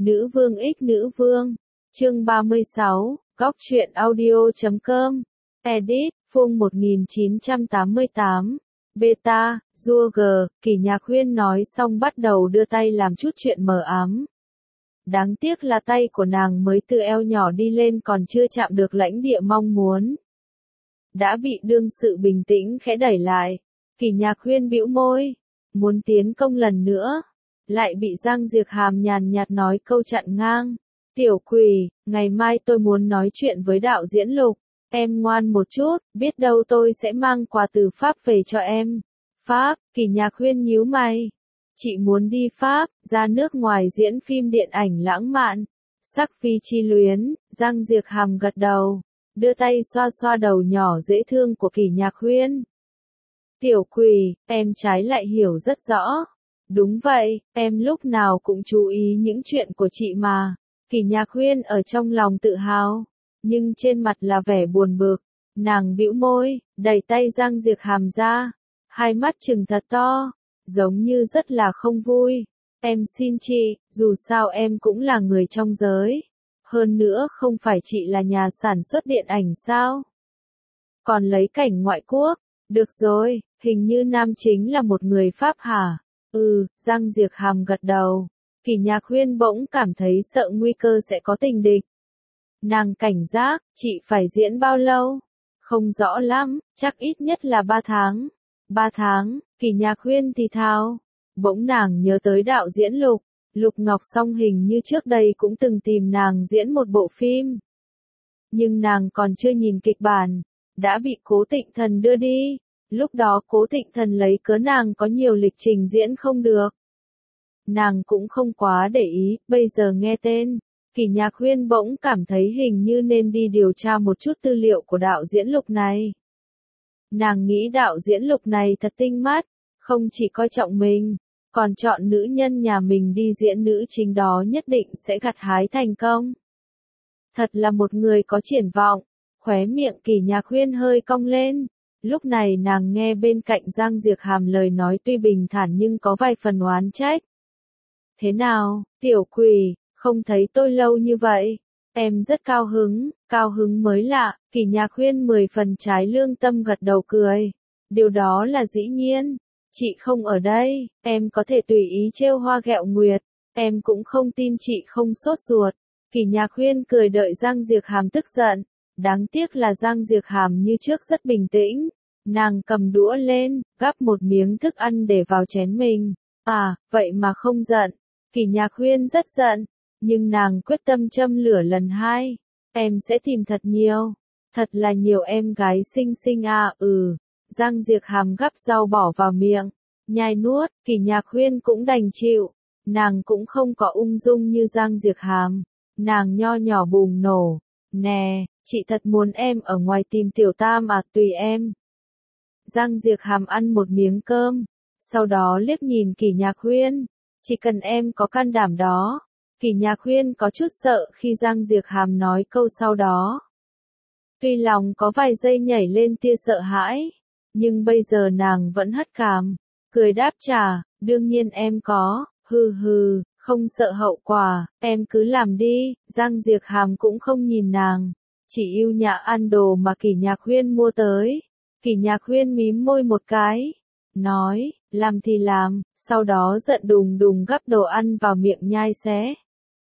Nữ vương ích nữ vương. Chương 36, góc truyện audio.com. Edit, Phung 1988. Beta, Duoger, Kỳ Nhạc Huyên nói xong bắt đầu đưa tay làm chút chuyện mờ ám. Đáng tiếc là tay của nàng mới từ eo nhỏ đi lên còn chưa chạm được lãnh địa mong muốn. Đã bị đương sự bình tĩnh khẽ đẩy lại. Kỳ Nhạc Huyên bĩu môi, muốn tiến công lần nữa. Lại bị Giang Diệc Hàm nhàn nhạt nói câu chặn ngang. Tiểu quỷ, ngày mai tôi muốn nói chuyện với đạo diễn Lục. Em ngoan một chút, biết đâu tôi sẽ mang quà từ Pháp về cho em. Pháp, Kỳ Nhạc Huyên nhíu mày. Chị muốn đi Pháp, ra nước ngoài diễn phim điện ảnh lãng mạn. Sắc phi chi luyến, Giang Diệc Hàm gật đầu. Đưa tay xoa xoa đầu nhỏ dễ thương của Kỳ Nhạc Huyên. Tiểu quỷ, em trái lại hiểu rất rõ. Đúng vậy, em lúc nào cũng chú ý những chuyện của chị mà. Kỳ Nhạc Huyên ở trong lòng tự hào, nhưng trên mặt là vẻ buồn bực. Nàng bĩu môi, đẩy tay Giang Diệc Hàm ra, hai mắt trừng thật to, giống như rất là không vui. Em xin chị, dù sao em cũng là người trong giới. Hơn nữa không phải chị là nhà sản xuất điện ảnh sao? Còn lấy cảnh ngoại quốc, được rồi, hình như nam chính là một người Pháp hả? Giang Diệc Hàm gật đầu. Kỳ Nhạc Huyên bỗng cảm thấy sợ nguy cơ sẽ có tình địch. Nàng cảnh giác, chị phải diễn bao lâu? Không rõ lắm, chắc ít nhất là 3 tháng. 3 tháng, Kỳ Nhạc Huyên thì thào. Bỗng nàng nhớ tới đạo diễn Lục. Lục Ngọc Song hình như trước đây cũng từng tìm nàng diễn một bộ phim. Nhưng nàng còn chưa nhìn kịch bản, đã bị Cố Tịnh Thần đưa đi. Lúc đó Cố Tịnh Thần lấy cớ nàng có nhiều lịch trình diễn không được. Nàng cũng không quá để ý, bây giờ nghe tên, Kỳ Nhạc Huyên bỗng cảm thấy hình như nên đi điều tra một chút tư liệu của đạo diễn Lục này. Nàng nghĩ đạo diễn Lục này thật tinh mắt, không chỉ coi trọng mình, còn chọn nữ nhân nhà mình đi diễn nữ chính đó nhất định sẽ gặt hái thành công. Thật là một người có triển vọng, khóe miệng Kỳ Nhạc Huyên hơi cong lên. Lúc này nàng nghe bên cạnh Giang Diệc Hàm lời nói tuy bình thản nhưng có vài phần oán trách. Thế nào, tiểu quỷ, không thấy tôi lâu như vậy? Em rất cao hứng mới lạ. Kỳ Nhạc Huyên 10 phần trái lương tâm gật đầu cười. Điều đó là dĩ nhiên. Chị không ở đây, em có thể tùy ý trêu hoa ghẹo nguyệt. Em cũng không tin chị không sốt ruột. Kỳ Nhạc Huyên cười đợi Giang Diệc Hàm tức giận. Đáng tiếc là Giang Diệc Hàm như trước rất bình tĩnh. Nàng cầm đũa lên, gắp một miếng thức ăn để vào chén mình. À, vậy mà không giận. Kỳ Nhạc Huyên rất giận, nhưng nàng quyết tâm châm lửa lần 2. Em sẽ tìm thật là nhiều em gái xinh xinh à. Giang Diệc Hàm gắp rau bỏ vào miệng, nhai nuốt. Kỳ Nhạc Huyên cũng đành chịu. Nàng cũng không có ung dung như Giang Diệc Hàm. Nàng nho nhỏ bùng nổ. Nè, chị thật muốn em ở ngoài tìm Tiểu Tam à, tùy em. Giang Diệc Hàm ăn một miếng cơm, sau đó liếc nhìn Kỳ Nhạc Huyên. Chỉ cần em có can đảm đó. Kỳ Nhạc Huyên có chút sợ khi Giang Diệc Hàm nói câu sau đó. Tuy lòng có vài giây nhảy lên tia sợ hãi, nhưng bây giờ nàng vẫn hất cằm, cười đáp trả, đương nhiên em có, không sợ hậu quả, em cứ làm đi. Giang Diệc Hàm cũng không nhìn nàng, chỉ yêu nhã ăn đồ mà Kỳ Nhạc Huyên mua tới. Kỳ Nhạc Huyên mím môi một cái, nói, làm thì làm, sau đó giận đùng đùng gắp đồ ăn vào miệng nhai xé.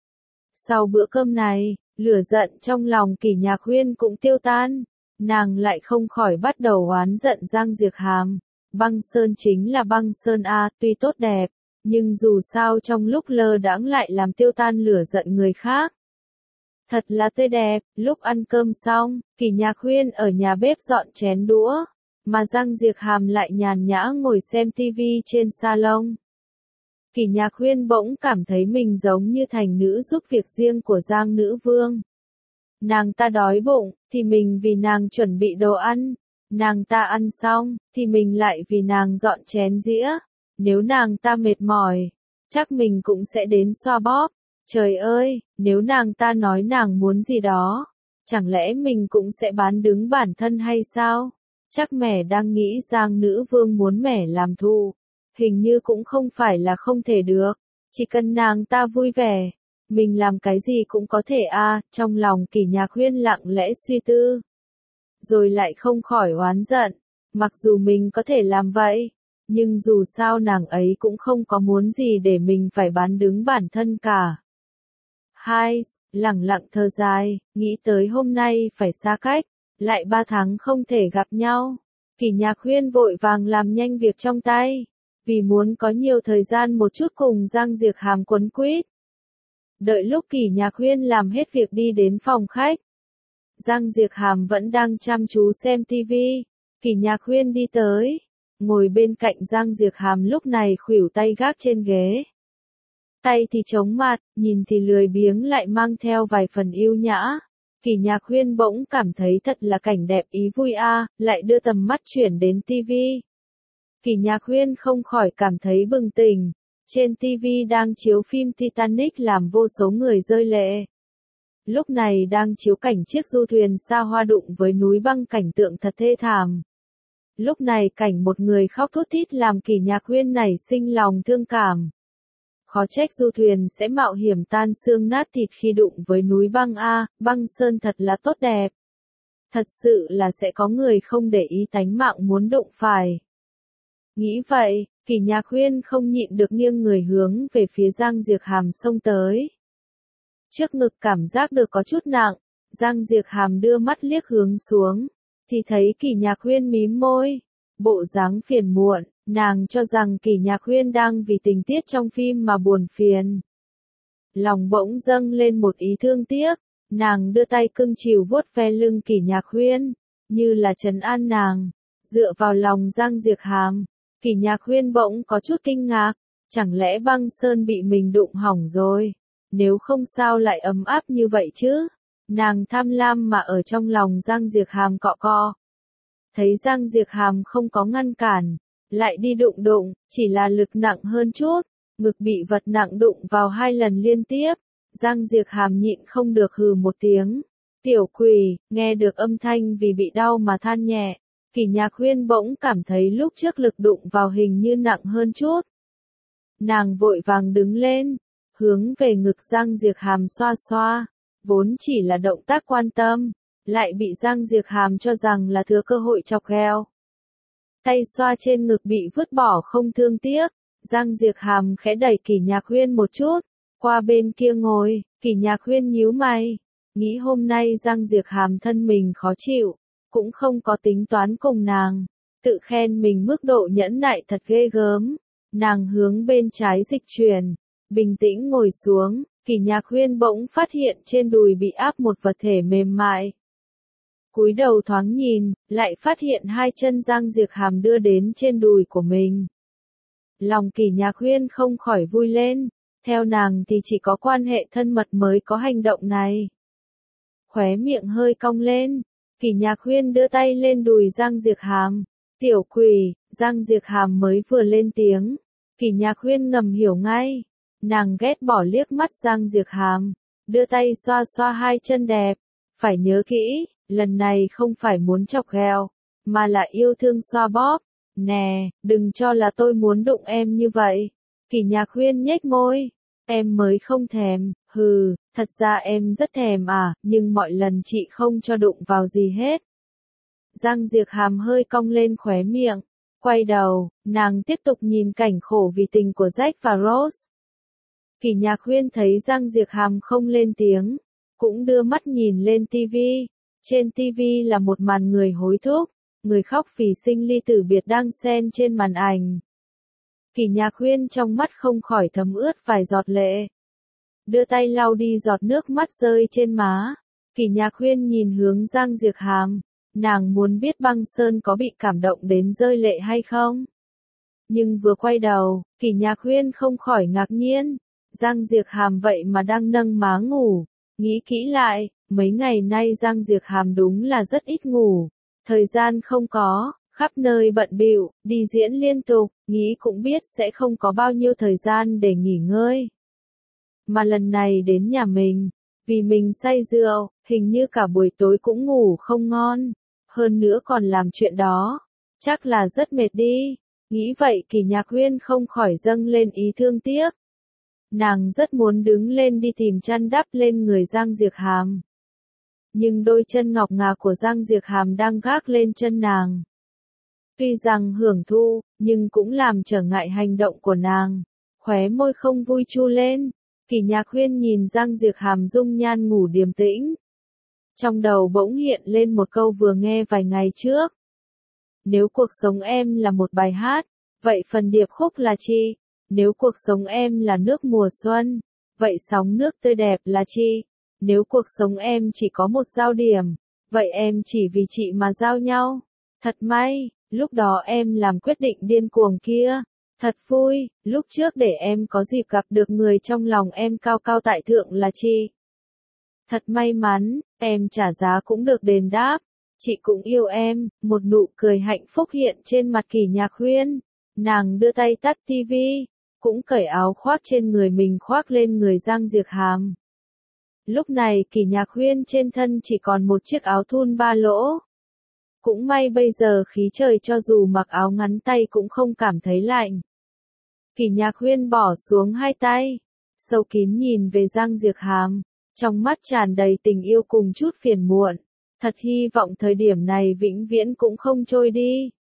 Sau bữa cơm này, lửa giận trong lòng Kỳ Nhạc Huyên cũng tiêu tan, nàng lại không khỏi bắt đầu oán giận Giang Diệc Hàm. Băng sơn chính là băng sơn a, tuy tốt đẹp, nhưng dù sao trong lúc lơ đãng lại làm tiêu tan lửa giận người khác. Thật là tươi đẹp. Lúc ăn cơm xong, Kỳ Nhạc Huyên ở nhà bếp dọn chén đũa, mà Giang Diệc Hàm lại nhàn nhã ngồi xem tivi trên salon. Kỳ Nhạc Huyên bỗng cảm thấy mình giống như thành nữ giúp việc riêng của Giang nữ vương. Nàng ta đói bụng, thì mình vì nàng chuẩn bị đồ ăn. Nàng ta ăn xong, thì mình lại vì nàng dọn chén dĩa. Nếu nàng ta mệt mỏi, chắc mình cũng sẽ đến xoa bóp. Trời ơi, nếu nàng ta nói nàng muốn gì đó, chẳng lẽ mình cũng sẽ bán đứng bản thân hay sao? Chắc mẻ đang nghĩ Giang nữ vương muốn mẻ làm thù. Hình như cũng không phải là không thể được. Chỉ cần nàng ta vui vẻ, Mình làm cái gì cũng có thể à, trong lòng Kỷ Nhạc Huyên lặng lẽ suy tư. Rồi lại không khỏi oán giận, mặc dù mình có thể làm vậy, nhưng dù sao nàng ấy cũng không có muốn gì để mình phải bán đứng bản thân cả. Hai, lẳng lặng thở dài, nghĩ tới hôm nay phải xa cách, lại 3 tháng không thể gặp nhau. Kỷ Nhạc Huyên vội vàng làm nhanh việc trong tay, vì muốn có nhiều thời gian một chút cùng Giang Diệc Hàm quấn quýt. Đợi lúc Kỷ Nhạc Huyên làm hết việc đi đến phòng khách, Giang Diệc Hàm vẫn đang chăm chú xem tivi. Kỷ Nhạc Huyên đi tới, ngồi bên cạnh Giang Diệc Hàm lúc này khuỷu tay gác trên ghế. Tay thì chống mặt, nhìn thì lười biếng lại mang theo vài phần yêu nhã. Kỷ Nhạc Huyên bỗng cảm thấy thật là cảnh đẹp ý vui a, lại đưa tầm mắt chuyển đến tivi. Kỷ Nhạc Huyên không khỏi cảm thấy bừng tỉnh. Trên tivi đang chiếu phim Titanic làm vô số người rơi lệ. Lúc này đang chiếu cảnh chiếc du thuyền xa hoa đụng với núi băng, cảnh tượng thật thê thảm. Lúc này cảnh một người khóc thút thít làm Kỷ Nhạc Huyên nảy sinh lòng thương cảm. Khó trách du thuyền sẽ mạo hiểm tan xương nát thịt khi đụng với núi băng a, băng sơn thật là tốt đẹp. Thật sự là sẽ có người không để ý tánh mạng muốn đụng phải. Nghĩ vậy, Kỷ Nhạc Huyên không nhịn được nghiêng người hướng về phía Giang Diệc Hàm xông tới. Trước ngực cảm giác được có chút nặng, Giang Diệc Hàm đưa mắt liếc hướng xuống, thì thấy Kỷ Nhạc Huyên mím môi, bộ dáng phiền muộn, nàng cho rằng Kỷ Nhạc Huyên đang vì tình tiết trong phim mà buồn phiền. Lòng bỗng dâng lên một ý thương tiếc, nàng đưa tay cưng chiều vuốt ve lưng Kỷ Nhạc Huyên, như là trấn an nàng, dựa vào lòng Giang Diệc Hàm. Kỷ Nhạc Huyên bỗng có chút kinh ngạc, chẳng lẽ băng sơn bị mình đụng hỏng rồi, nếu không sao lại ấm áp như vậy chứ. Nàng tham lam mà ở trong lòng Giang Diệc Hàm cọ cọ. Thấy Giang Diệc Hàm không có ngăn cản, lại đi đụng, chỉ là lực nặng hơn chút, ngực bị vật nặng đụng vào 2 lần liên tiếp. Giang Diệc Hàm nhịn không được hừ một tiếng. Tiểu quỷ, nghe được âm thanh vì bị đau mà than nhẹ. Kỷ Nhạc Huyên bỗng cảm thấy lúc trước lực đụng vào hình như nặng hơn chút. Nàng vội vàng đứng lên, hướng về ngực Giang Diệc Hàm xoa xoa, vốn chỉ là động tác quan tâm, lại bị Giang Diệc Hàm cho rằng là thừa cơ hội chọc ghẹo. Tay xoa trên ngực bị vứt bỏ không thương tiếc, Giang Diệc Hàm khẽ đẩy Kỷ Nhạc Huyên một chút, qua bên kia ngồi. Kỷ Nhạc Huyên nhíu mày, nghĩ hôm nay Giang Diệc Hàm thân mình khó chịu, cũng không có tính toán cùng nàng, tự khen mình mức độ nhẫn nại thật ghê gớm. Nàng hướng bên trái dịch chuyển, bình tĩnh ngồi xuống. Kỷ Nhạc Huyên bỗng phát hiện trên đùi bị áp một vật thể mềm mại. Cúi đầu thoáng nhìn, lại phát hiện 2 chân Giang Diệc Hàm đưa đến trên đùi của mình. Lòng Kỷ Nhạc Huyên không khỏi vui lên, theo nàng thì chỉ có quan hệ thân mật mới có hành động này. Khóe miệng hơi cong lên, Kỷ Nhạc Huyên đưa tay lên đùi Giang Diệc Hàm. Tiểu quỷ, Giang Diệc Hàm mới vừa lên tiếng, Kỷ Nhạc Huyên ngầm hiểu ngay. Nàng ghét bỏ liếc mắt Giang Diệc Hàm, đưa tay xoa xoa 2 chân đẹp. Phải nhớ kỹ, lần này không phải muốn chọc ghẹo, mà là yêu thương xoa bóp. Nè, đừng cho là tôi muốn đụng em như vậy. Kỷ Nhạc Huyên nhếch môi, em mới không thèm, hừ, thật ra em rất thèm à, nhưng mọi lần chị không cho đụng vào gì hết. Giang Diệc Hàm hơi cong lên khóe miệng, quay đầu, nàng tiếp tục nhìn cảnh khổ vì tình của Jack và Rose. Kỷ Nhạc Huyên thấy Giang Diệc Hàm không lên tiếng, cũng đưa mắt nhìn lên tivi. Trên tivi là một màn người hối thúc, người khóc vì sinh ly tử biệt đang xen trên màn ảnh. Kỷ Nhạc Huyên trong mắt không khỏi thấm ướt vài giọt lệ. Đưa tay lau đi giọt nước mắt rơi trên má. Kỷ Nhạc Huyên nhìn hướng Giang Diệc Hàm, nàng muốn biết băng sơn có bị cảm động đến rơi lệ hay không. Nhưng vừa quay đầu, Kỷ Nhạc Huyên không khỏi ngạc nhiên. Giang Diệc Hàm vậy mà đang nâng má ngủ. Nghĩ kỹ lại, mấy ngày nay Giang Diệc Hàm đúng là rất ít ngủ. Thời gian không có, khắp nơi bận bịu, đi diễn liên tục, nghĩ cũng biết sẽ không có bao nhiêu thời gian để nghỉ ngơi. Mà lần này đến nhà mình, vì mình say rượu, hình như cả buổi tối cũng ngủ không ngon. Hơn nữa còn làm chuyện đó, chắc là rất mệt đi. Nghĩ vậy Kỷ Nhạc Huyên không khỏi dâng lên ý thương tiếc. Nàng rất muốn đứng lên đi tìm chăn đắp lên người Giang Diệc Hàm. Nhưng đôi chân ngọc ngà của Giang Diệc Hàm đang gác lên chân nàng. Tuy rằng hưởng thụ, nhưng cũng làm trở ngại hành động của nàng. Khóe môi không vui chu lên. Kỷ Nhạc Huyên nhìn Giang Diệc Hàm dung nhan ngủ điềm tĩnh. Trong đầu bỗng hiện lên một câu vừa nghe vài ngày trước. Nếu cuộc sống em là một bài hát, vậy phần điệp khúc là chi? Nếu cuộc sống em là nước mùa xuân, vậy sóng nước tươi đẹp là chi? Nếu cuộc sống em chỉ có một giao điểm, vậy em chỉ vì chị mà giao nhau. Thật may, lúc đó em làm quyết định điên cuồng kia. Thật vui, lúc trước để em có dịp gặp được người trong lòng em cao cao tại thượng là chi? Thật may mắn, em trả giá cũng được đền đáp. Chị cũng yêu em, một nụ cười hạnh phúc hiện trên mặt Kỷ Nhạc Huyên. Nàng đưa tay tắt tivi, cũng cởi áo khoác trên người mình khoác lên người Giang Diệc Hàm. Lúc này Kỷ Nhạc Huyên trên thân chỉ còn một chiếc áo thun ba lỗ. Cũng may bây giờ khí trời cho dù mặc áo ngắn tay cũng không cảm thấy lạnh. Kỷ Nhạc Huyên bỏ xuống hai tay, sâu kín nhìn về Giang Diệc Hàm, trong mắt tràn đầy tình yêu cùng chút phiền muộn. Thật hy vọng thời điểm này vĩnh viễn cũng không trôi đi.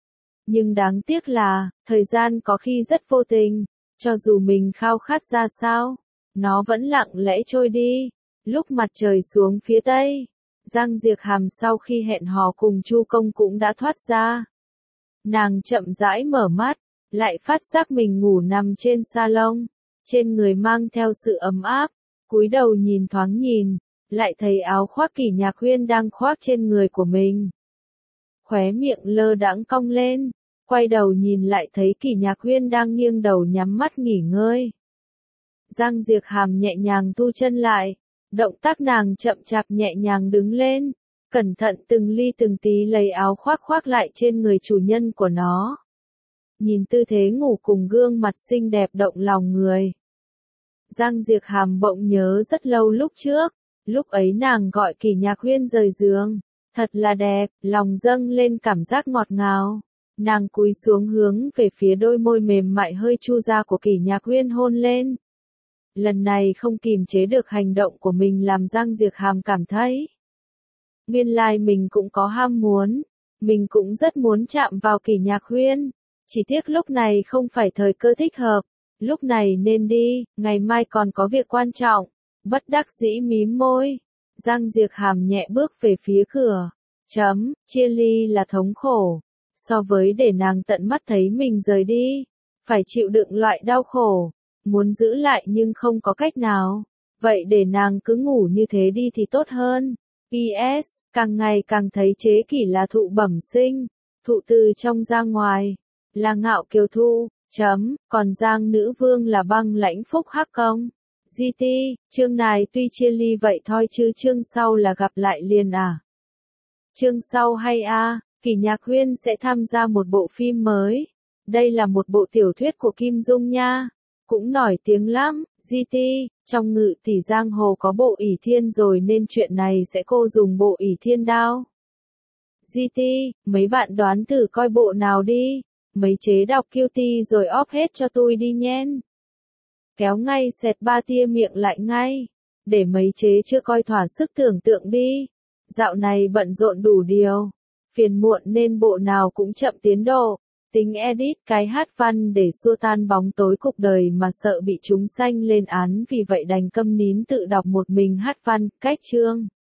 Nhưng đáng tiếc là, thời gian có khi rất vô tình, cho dù mình khao khát ra sao, nó vẫn lặng lẽ trôi đi. Lúc mặt trời xuống phía tây, Giang Diệc Hàm sau khi hẹn hò cùng Chu Công cũng đã thoát ra. Nàng chậm rãi mở mắt, lại phát giác mình ngủ nằm trên salon, trên người mang theo sự ấm áp, cúi đầu nhìn thoáng nhìn, lại thấy áo khoác Kỷ Nhạc Huyên đang khoác trên người của mình. Khóe miệng lơ đãng cong lên, quay đầu nhìn lại thấy Kỷ Nhạc Huyên đang nghiêng đầu nhắm mắt nghỉ ngơi. Giang Diệc Hàm nhẹ nhàng thu chân lại, động tác nàng chậm chạp nhẹ nhàng đứng lên, cẩn thận từng ly từng tí lấy áo khoác khoác lại trên người chủ nhân của nó. Nhìn tư thế ngủ cùng gương mặt xinh đẹp động lòng người. Giang Diệc Hàm bỗng nhớ rất lâu lúc trước, lúc ấy nàng gọi Kỷ Nhạc Huyên rời giường, thật là đẹp, lòng dâng lên cảm giác ngọt ngào. Nàng cúi xuống hướng về phía đôi môi mềm mại hơi chu ra của Kỷ Nhạc Huyên hôn lên. Lần này không kìm chế được hành động của mình làm Giang Diệc Hàm cảm thấy. Nguyên lai mình cũng có ham muốn, mình cũng rất muốn chạm vào Kỷ Nhạc Huyên. Chỉ tiếc lúc này không phải thời cơ thích hợp, lúc này nên đi, ngày mai còn có việc quan trọng. Bất đắc dĩ mím môi, Giang Diệc Hàm nhẹ bước về phía cửa. Chia ly là thống khổ, so với để nàng tận mắt thấy mình rời đi, phải chịu đựng loại đau khổ, muốn giữ lại nhưng không có cách nào, vậy để nàng cứ ngủ như thế đi thì tốt hơn. PS, càng ngày càng thấy chế kỷ là thụ bẩm sinh, thụ từ trong ra ngoài, là ngạo kiều thu, còn Giang nữ vương là băng lãnh phúc hắc công. GT, chương này tuy chia ly vậy thôi chứ chương sau là gặp lại liền à. Chương sau hay à, Kỷ Nhạc Huyên sẽ tham gia một bộ phim mới. Đây là một bộ tiểu thuyết của Kim Dung nha. Cũng nổi tiếng lắm, GT, trong Ngự Tỷ Giang Hồ có bộ ỷ thiên rồi nên chuyện này sẽ cô dùng bộ ỷ thiên đao. GT, mấy bạn đoán thử coi bộ nào đi. Mấy chế đọc Cutie rồi óp hết cho tôi đi nhen. Kéo ngay xẹt ba tia miệng lại ngay. Để mấy chế chưa coi thỏa sức tưởng tượng đi. Dạo này bận rộn đủ điều. Phiền muộn nên bộ nào cũng chậm tiến độ. Tính edit cái hát văn để xua tan bóng tối cuộc đời mà sợ bị chúng sanh lên án vì vậy đành câm nín tự đọc một mình hát văn, cách chương.